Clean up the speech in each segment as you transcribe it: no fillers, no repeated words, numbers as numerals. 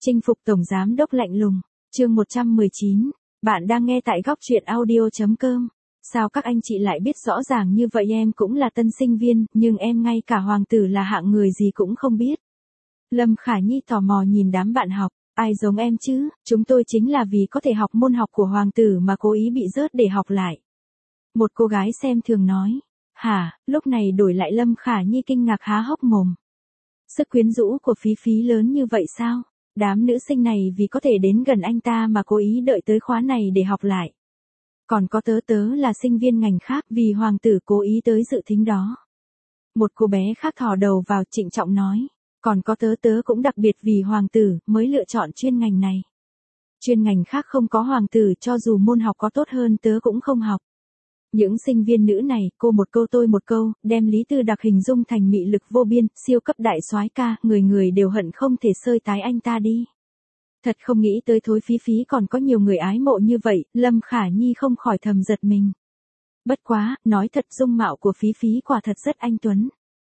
Chinh phục tổng giám đốc lạnh lùng, chương 119, bạn đang nghe tại góc truyện audio.com. Sao các anh chị lại biết rõ ràng như vậy? Em cũng là tân sinh viên, nhưng em ngay cả hoàng tử là hạng người gì cũng không biết. Lâm Khả Nhi tò mò nhìn đám bạn học, ai giống em chứ, chúng tôi chính là vì có thể học môn học của hoàng tử mà cố ý bị rớt để học lại. Một cô gái xem thường nói, hả, lúc này đổi lại Lâm Khả Nhi kinh ngạc há hốc mồm. Sức quyến rũ của Phí Phí lớn như vậy sao? Đám nữ sinh này vì có thể đến gần anh ta mà cố ý đợi tới khóa này để học lại. Còn có tớ là sinh viên ngành khác vì hoàng tử cố ý tới dự thính đó. Một cô bé khác thò đầu vào trịnh trọng nói, còn có tớ cũng đặc biệt vì hoàng tử mới lựa chọn chuyên ngành này. Chuyên ngành khác không có hoàng tử, cho dù môn học có tốt hơn tớ cũng không học. Những sinh viên nữ này, cô một câu tôi một câu, đem Lý Tư Đặc hình dung thành mị lực vô biên, siêu cấp đại soái ca, người người đều hận không thể xơi tái anh ta đi. Thật không nghĩ tới thối Phí Phí còn có nhiều người ái mộ như vậy, Lâm Khả Nhi không khỏi thầm giật mình. Bất quá, nói thật dung mạo của Phí Phí quả thật rất anh tuấn.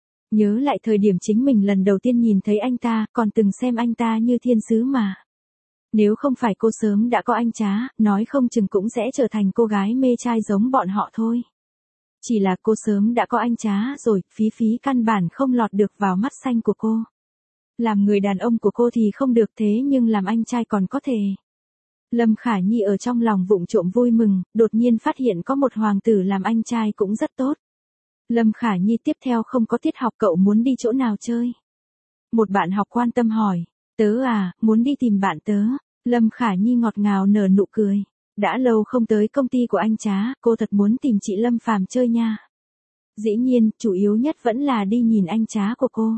Nhớ lại thời điểm chính mình lần đầu tiên nhìn thấy anh ta, còn từng xem anh ta như thiên sứ mà. Nếu không phải cô sớm đã có anh trá, nói không chừng cũng sẽ trở thành cô gái mê trai giống bọn họ thôi. Chỉ là cô sớm đã có anh trá rồi, Phí Phí căn bản không lọt được vào mắt xanh của cô. Làm người đàn ông của cô thì không được, thế nhưng làm anh trai còn có thể. Lâm Khả Nhi ở trong lòng vụng trộm vui mừng, đột nhiên phát hiện có một hoàng tử làm anh trai cũng rất tốt. Lâm Khả Nhi tiếp theo không có tiết học, cậu muốn đi chỗ nào chơi? Một bạn học quan tâm hỏi. Tớ à, muốn đi tìm bạn tớ. Lâm Khả Nhi ngọt ngào nở nụ cười. Đã lâu không tới công ty của anh trá, cô thật muốn tìm chị Lâm Phàm chơi nha. Dĩ nhiên, chủ yếu nhất vẫn là đi nhìn anh trá của cô.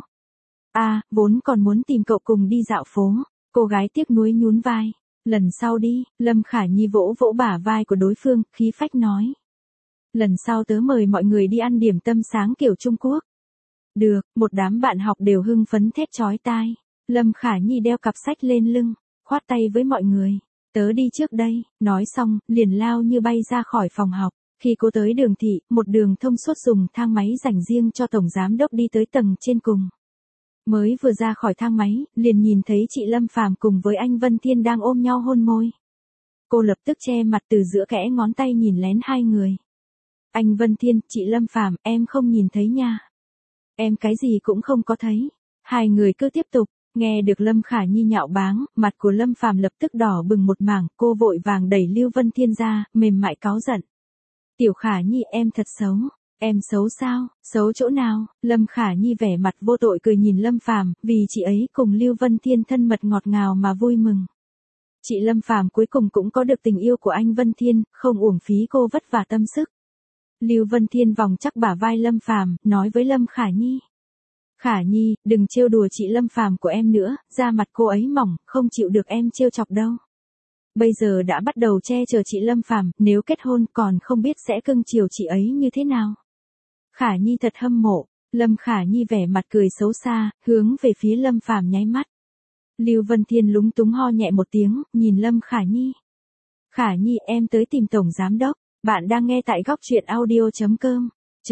À, vốn còn muốn tìm cậu cùng đi dạo phố. Cô gái tiếc nuối nhún vai. Lần sau đi, Lâm Khả Nhi vỗ vỗ bả vai của đối phương, khí phách nói. Lần sau tớ mời mọi người đi ăn điểm tâm sáng kiểu Trung Quốc. Được, một đám bạn học đều hưng phấn thét chói tai. Lâm Khả Nhi đeo cặp sách lên lưng, khoát tay với mọi người. Tớ đi trước đây, nói xong, liền lao như bay ra khỏi phòng học. Khi cô tới đường thị, một đường thông suốt dùng thang máy dành riêng cho tổng giám đốc đi tới tầng trên cùng. Mới vừa ra khỏi thang máy, liền nhìn thấy chị Lâm Phàm cùng với anh Vân Thiên đang ôm nhau hôn môi. Cô lập tức che mặt từ giữa kẽ ngón tay nhìn lén hai người. Anh Vân Thiên, chị Lâm Phàm, em không nhìn thấy nha. Em cái gì cũng không có thấy. Hai người cứ tiếp tục. Nghe được Lâm Khả Nhi nhạo báng, mặt của Lâm Phàm lập tức đỏ bừng một mảng, cô vội vàng đẩy Lưu Vân Thiên ra, mềm mại cáu giận. Tiểu Khả Nhi, em thật xấu. Em xấu sao? Xấu chỗ nào? Lâm Khả Nhi vẻ mặt vô tội cười nhìn Lâm Phàm, vì chị ấy cùng Lưu Vân Thiên thân mật ngọt ngào mà vui mừng. Chị Lâm Phàm cuối cùng cũng có được tình yêu của anh Vân Thiên, không uổng phí cô vất vả tâm sức. Lưu Vân Thiên vòng chắc bả vai Lâm Phàm, nói với Lâm Khả Nhi. Khả Nhi, đừng trêu đùa chị Lâm Phàm của em nữa, da mặt cô ấy mỏng, không chịu được em trêu chọc đâu. Bây giờ đã bắt đầu che chở chị Lâm Phàm, nếu kết hôn còn không biết sẽ cưng chiều chị ấy như thế nào. Khả Nhi thật hâm mộ. Lâm Khả Nhi vẻ mặt cười xấu xa, hướng về phía Lâm Phàm nháy mắt. Lưu Vân Thiên lúng túng ho nhẹ một tiếng, nhìn Lâm Khả Nhi. Khả Nhi, em tới tìm tổng giám đốc. Bạn đang nghe tại góc truyện audio.com.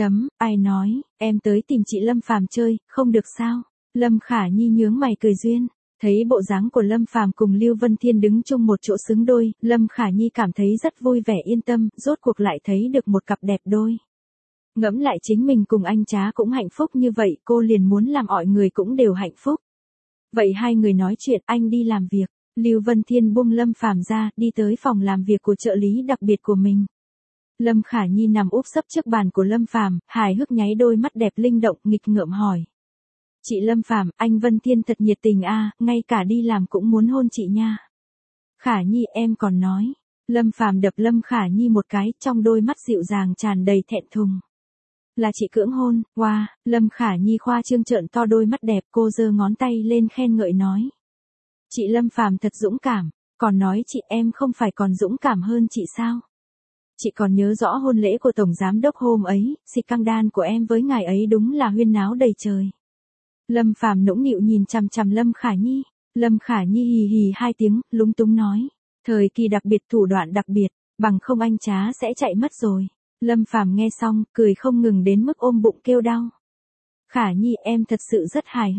Ai nói, em tới tìm chị Lâm Phàm chơi, không được sao? Lâm Khả Nhi nhướng mày cười duyên. Thấy bộ dáng của Lâm Phàm cùng Lưu Vân Thiên đứng chung một chỗ xứng đôi, Lâm Khả Nhi cảm thấy rất vui vẻ yên tâm, rốt cuộc lại thấy được một cặp đẹp đôi. Ngẫm lại chính mình cùng anh trá cũng hạnh phúc như vậy, cô liền muốn làm mọi người cũng đều hạnh phúc. Vậy hai người nói chuyện, anh đi làm việc. Lưu Vân Thiên buông Lâm Phàm ra, đi tới phòng làm việc của trợ lý đặc biệt của mình. Lâm Khả Nhi nằm úp sấp trước bàn của Lâm Phàm, hài hước nháy đôi mắt đẹp linh động, nghịch ngợm hỏi. Chị Lâm Phàm, anh Vân Thiên thật nhiệt tình a, ngay cả đi làm cũng muốn hôn chị nha. Khả Nhi, em còn nói. Lâm Phàm đập Lâm Khả Nhi một cái, trong đôi mắt dịu dàng tràn đầy thẹn thùng. Là chị cưỡng hôn, wow, Lâm Khả Nhi khoa trương trợn to đôi mắt đẹp, cô giơ ngón tay lên khen ngợi nói. Chị Lâm Phàm thật dũng cảm, còn nói chị em không phải còn dũng cảm hơn chị sao? Chị còn nhớ rõ hôn lễ của tổng giám đốc hôm ấy, xì căng đan của em với ngài ấy đúng là huyên náo đầy trời. Lâm Phàm nũng nịu nhìn chằm chằm Lâm Khả Nhi. Lâm Khả Nhi hì hì hai tiếng, lúng túng nói. Thời kỳ đặc biệt, thủ đoạn đặc biệt, bằng không anh trá sẽ chạy mất rồi. Lâm Phàm nghe xong, cười không ngừng đến mức ôm bụng kêu đau. Khả Nhi, em thật sự rất hài hước.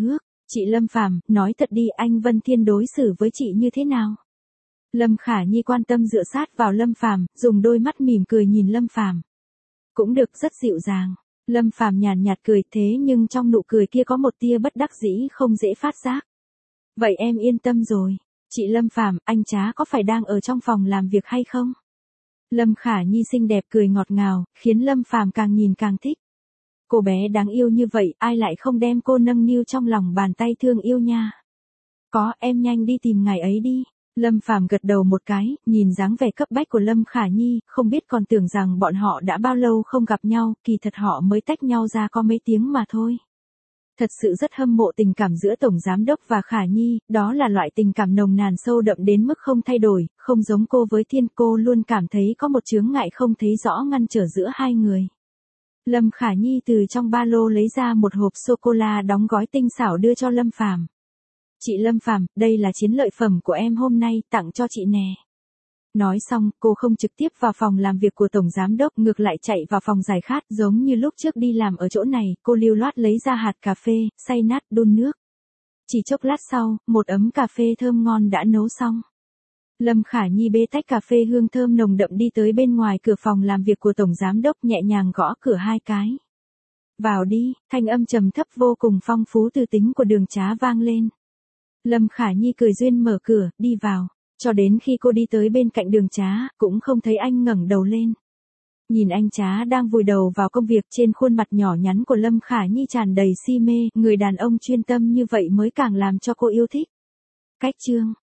Chị Lâm Phàm, nói thật đi, anh Vân Thiên đối xử với chị như thế nào? Lâm Khả Nhi quan tâm dựa sát vào Lâm Phàm, dùng đôi mắt mỉm cười nhìn Lâm Phàm. Cũng được, rất dịu dàng. Lâm Phàm nhàn nhạt cười, thế nhưng trong nụ cười kia có một tia bất đắc dĩ không dễ phát giác. Vậy em yên tâm rồi. Chị Lâm Phàm, anh Trá có phải đang ở trong phòng làm việc hay không? Lâm Khả Nhi xinh đẹp cười ngọt ngào, khiến Lâm Phàm càng nhìn càng thích. Cô bé đáng yêu như vậy, ai lại không đem cô nâng niu trong lòng bàn tay thương yêu nha. Có, em nhanh đi tìm ngày ấy đi. Lâm Phàm gật đầu một cái, nhìn dáng vẻ cấp bách của Lâm Khả Nhi, không biết còn tưởng rằng bọn họ đã bao lâu không gặp nhau, kỳ thật họ mới tách nhau ra có mấy tiếng mà thôi. Thật sự rất hâm mộ tình cảm giữa Tổng Giám Đốc và Khả Nhi, đó là loại tình cảm nồng nàn sâu đậm đến mức không thay đổi, không giống cô với Thiên, cô luôn cảm thấy có một chướng ngại không thấy rõ ngăn trở giữa hai người. Lâm Khả Nhi từ trong ba lô lấy ra một hộp sô-cô-la đóng gói tinh xảo đưa cho Lâm Phàm. Chị Lâm Phàm, đây là chiến lợi phẩm của em hôm nay, tặng cho chị nè. Nói xong, cô không trực tiếp vào phòng làm việc của Tổng Giám Đốc, ngược lại chạy vào phòng giải khát, giống như lúc trước đi làm ở chỗ này, cô lưu loát lấy ra hạt cà phê, xay nát, đun nước. Chỉ chốc lát sau, một ấm cà phê thơm ngon đã nấu xong. Lâm Khả Nhi bê tách cà phê hương thơm nồng đậm đi tới bên ngoài cửa phòng làm việc của Tổng Giám Đốc, nhẹ nhàng gõ cửa hai cái. Vào đi, thanh âm trầm thấp vô cùng phong phú từ tính của Đường Trá vang lên. Lâm Khả Nhi cười duyên mở cửa, đi vào. Cho đến khi cô đi tới bên cạnh Đường Trá, cũng không thấy anh ngẩng đầu lên. Nhìn anh Trá đang vùi đầu vào công việc, trên khuôn mặt nhỏ nhắn của Lâm Khả Nhi tràn đầy si mê, người đàn ông chuyên tâm như vậy mới càng làm cho cô yêu thích. Cách chương